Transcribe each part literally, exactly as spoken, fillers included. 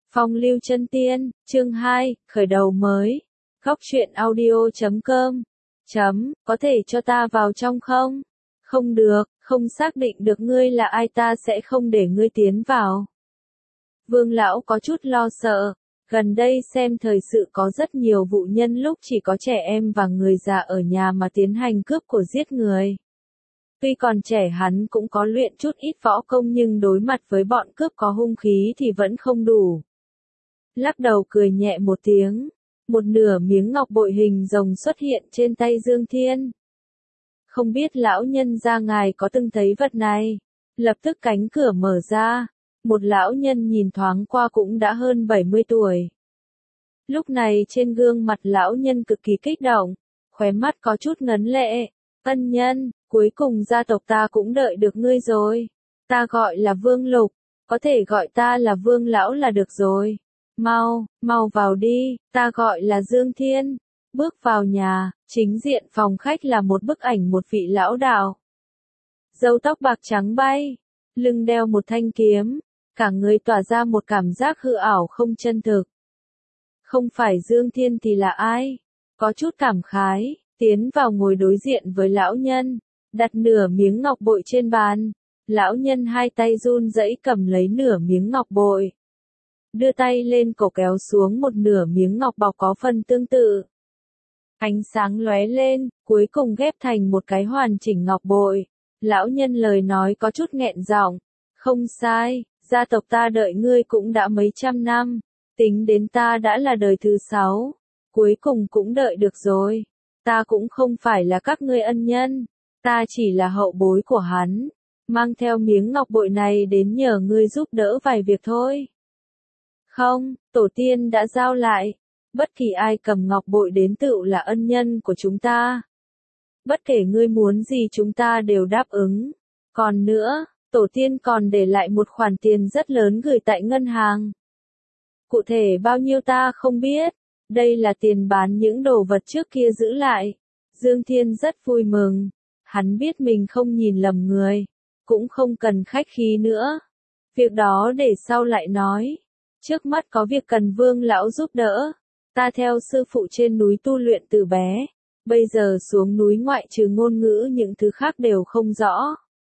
Phong lưu chân tiên, chương hai, khởi đầu mới. Góc truyện audio chấm com. Chấm, có thể cho ta vào trong không? Không được, không xác định được ngươi là ai ta sẽ không để ngươi tiến vào. Vương lão có chút lo sợ. Gần đây xem thời sự có rất nhiều vụ nhân lúc chỉ có trẻ em và người già ở nhà mà tiến hành cướp của giết người. Tuy còn trẻ hắn cũng có luyện chút ít võ công nhưng đối mặt với bọn cướp có hung khí thì vẫn không đủ. Lắc đầu cười nhẹ một tiếng, một nửa miếng ngọc bội hình rồng xuất hiện trên tay Dương Thiên. Không biết lão nhân gia ngài có từng thấy vật này? Lập tức cánh cửa mở ra, một lão nhân nhìn thoáng qua cũng đã hơn bảy mươi tuổi. Lúc này trên gương mặt lão nhân cực kỳ kích động, khóe mắt có chút ngấn lệ. Ân nhân, cuối cùng gia tộc ta cũng đợi được ngươi rồi. Ta gọi là Vương Lục, có thể gọi ta là Vương Lão là được rồi. Mau, mau vào đi, ta gọi là Dương Thiên. Bước vào nhà, chính diện phòng khách là một bức ảnh một vị lão đạo. Râu tóc bạc trắng bay, lưng đeo một thanh kiếm, cả người tỏa ra một cảm giác hư ảo không chân thực. Không phải Dương Thiên thì là ai? Có chút cảm khái, tiến vào ngồi đối diện với lão nhân, đặt nửa miếng ngọc bội trên bàn. Lão nhân hai tay run rẩy cầm lấy nửa miếng ngọc bội. Đưa tay lên cổ kéo xuống một nửa miếng ngọc bọc có phần tương tự. Ánh sáng lóe lên, cuối cùng ghép thành một cái hoàn chỉnh ngọc bội. Lão nhân lời nói có chút nghẹn giọng. Không sai, gia tộc ta đợi ngươi cũng đã mấy trăm năm. Tính đến ta đã là đời thứ sáu. Cuối cùng cũng đợi được rồi. Ta cũng không phải là các ngươi ân nhân. Ta chỉ là hậu bối của hắn. Mang theo miếng ngọc bội này đến nhờ ngươi giúp đỡ vài việc thôi. Không, tổ tiên đã giao lại. Bất kỳ ai cầm ngọc bội đến tựu là ân nhân của chúng ta. Bất kể ngươi muốn gì chúng ta đều đáp ứng. Còn nữa, tổ tiên còn để lại một khoản tiền rất lớn gửi tại ngân hàng. Cụ thể bao nhiêu ta không biết. Đây là tiền bán những đồ vật trước kia giữ lại. Dương Thiên rất vui mừng. Hắn biết mình không nhìn lầm người. Cũng không cần khách khí nữa. Việc đó để sau lại nói. Trước mắt có việc cần Vương lão giúp đỡ. Ta theo sư phụ trên núi tu luyện từ bé. Bây giờ xuống núi ngoại trừ ngôn ngữ những thứ khác đều không rõ.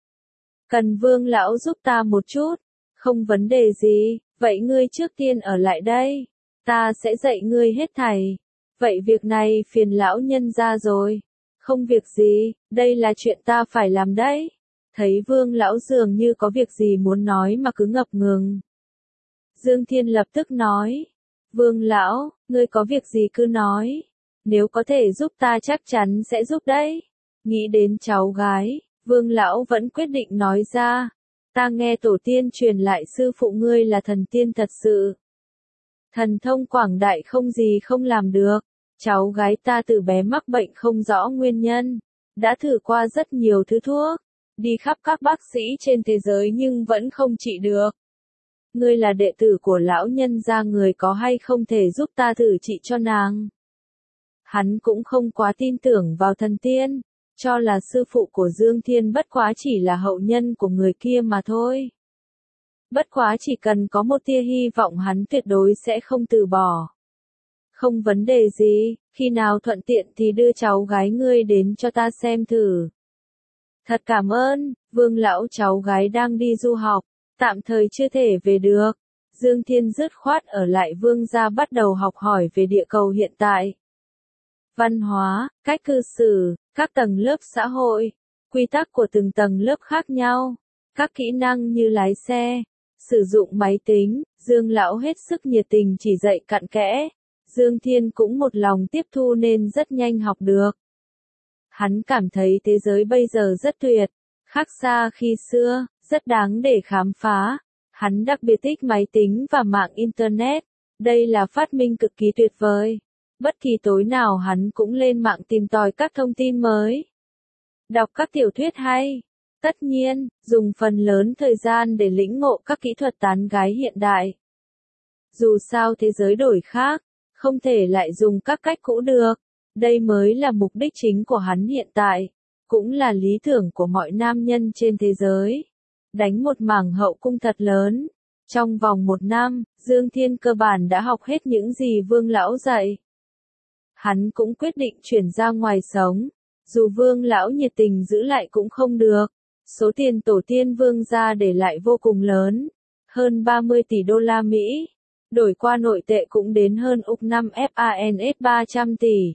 Cần Vương lão giúp ta một chút. Không vấn đề gì, vậy ngươi trước tiên ở lại đây. Ta sẽ dạy ngươi hết thảy. Vậy việc này phiền lão nhân ra rồi. Không việc gì, đây là chuyện ta phải làm đấy. Thấy Vương lão dường như có việc gì muốn nói mà cứ ngập ngừng. Dương Thiên lập tức nói. Vương lão, ngươi có việc gì cứ nói. Nếu có thể giúp ta chắc chắn sẽ giúp đấy. Nghĩ đến cháu gái, Vương lão vẫn quyết định nói ra. Ta nghe tổ tiên truyền lại sư phụ ngươi là thần tiên thật sự. Thần thông quảng đại không gì không làm được. Cháu gái ta từ bé mắc bệnh không rõ nguyên nhân. Đã thử qua rất nhiều thứ thuốc. Đi khắp các bác sĩ trên thế giới nhưng vẫn không trị được. Ngươi là đệ tử của lão nhân gia người có hay không thể giúp ta thử trị cho nàng. Hắn cũng không quá tin tưởng vào thần tiên. Cho là sư phụ của Dương Thiên bất quá chỉ là hậu nhân của người kia mà thôi. Bất quá chỉ cần có một tia hy vọng hắn tuyệt đối sẽ không từ bỏ. Không vấn đề gì, khi nào thuận tiện thì đưa cháu gái ngươi đến cho ta xem thử. Thật cảm ơn, Vương lão cháu gái đang đi du học, tạm thời chưa thể về được. Dương Thiên dứt khoát ở lại Vương gia bắt đầu học hỏi về địa cầu hiện tại. Văn hóa, cách cư xử, các tầng lớp xã hội, quy tắc của từng tầng lớp khác nhau, các kỹ năng như lái xe, sử dụng máy tính, Dương lão hết sức nhiệt tình chỉ dạy cặn kẽ. Dương Thiên cũng một lòng tiếp thu nên rất nhanh học được. Hắn cảm thấy thế giới bây giờ rất tuyệt, khác xa khi xưa, rất đáng để khám phá. Hắn đặc biệt thích máy tính và mạng Internet. Đây là phát minh cực kỳ tuyệt vời. Bất kỳ tối nào hắn cũng lên mạng tìm tòi các thông tin mới. Đọc các tiểu thuyết hay. Tất nhiên, dùng phần lớn thời gian để lĩnh ngộ các kỹ thuật tán gái hiện đại. Dù sao thế giới đổi khác, không thể lại dùng các cách cũ được. Đây mới là mục đích chính của hắn hiện tại. Cũng là lý tưởng của mọi nam nhân trên thế giới. Đánh một mảng hậu cung thật lớn. Trong vòng một năm, Dương Thiên cơ bản đã học hết những gì Vương Lão dạy. Hắn cũng quyết định chuyển ra ngoài sống. Dù Vương Lão nhiệt tình giữ lại cũng không được. Số tiền tổ tiên Vương gia để lại vô cùng lớn. Hơn ba mươi tỷ đô la Mỹ. Đổi qua nội tệ cũng đến hơn úc năm FANS ba trăm tỷ.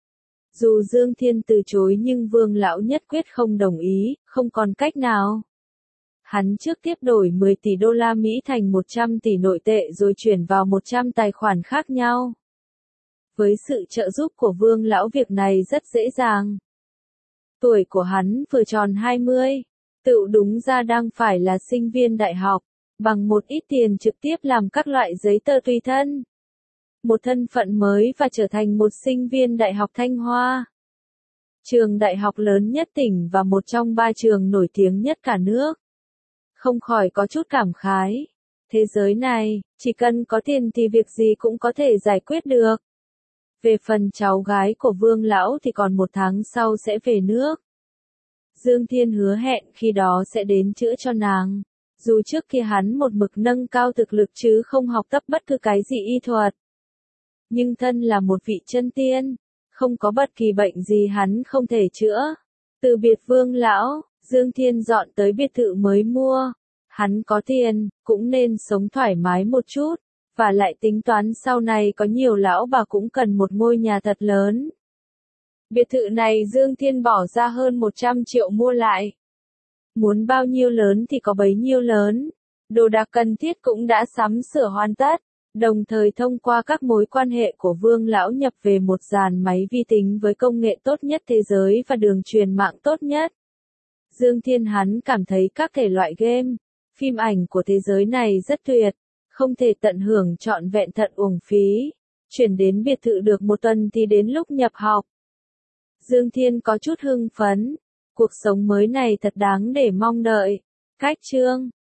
Dù Dương Thiên từ chối nhưng Vương Lão nhất quyết không đồng ý, không còn cách nào. Hắn trước tiếp đổi mười tỷ đô la Mỹ thành một trăm tỷ nội tệ rồi chuyển vào một trăm tài khoản khác nhau. Với sự trợ giúp của Vương Lão việc này rất dễ dàng. Tuổi của hắn vừa tròn hai mươi, tự đúng ra đang phải là sinh viên đại học, bằng một ít tiền trực tiếp làm các loại giấy tờ tùy thân. Một thân phận mới và trở thành một sinh viên Đại học Thanh Hoa. Trường đại học lớn nhất tỉnh và một trong ba trường nổi tiếng nhất cả nước. Không khỏi có chút cảm khái. Thế giới này, chỉ cần có tiền thì việc gì cũng có thể giải quyết được. Về phần cháu gái của Vương Lão thì còn một tháng sau sẽ về nước. Dương Thiên hứa hẹn khi đó sẽ đến chữa cho nàng. Dù trước kia hắn một mực nâng cao thực lực chứ không học tập bất cứ cái gì y thuật. Nhưng thân là một vị chân tiên, không có bất kỳ bệnh gì hắn không thể chữa. Từ biệt Vương Lão, Dương Thiên dọn tới biệt thự mới mua. Hắn có tiền, cũng nên sống thoải mái một chút, và lại tính toán sau này có nhiều lão bà cũng cần một ngôi nhà thật lớn. Biệt thự này Dương Thiên bỏ ra hơn một trăm triệu mua lại. Muốn bao nhiêu lớn thì có bấy nhiêu lớn. Đồ đạc cần thiết cũng đã sắm sửa hoàn tất. Đồng thời thông qua các mối quan hệ của Vương Lão nhập về một dàn máy vi tính với công nghệ tốt nhất thế giới và đường truyền mạng tốt nhất. Dương Thiên hắn cảm thấy các thể loại game, phim ảnh của thế giới này rất tuyệt, không thể tận hưởng trọn vẹn thật uổng phí. Chuyển đến biệt thự được một tuần thì đến lúc nhập học. Dương Thiên có chút hưng phấn, cuộc sống mới này thật đáng để mong đợi. Cách chương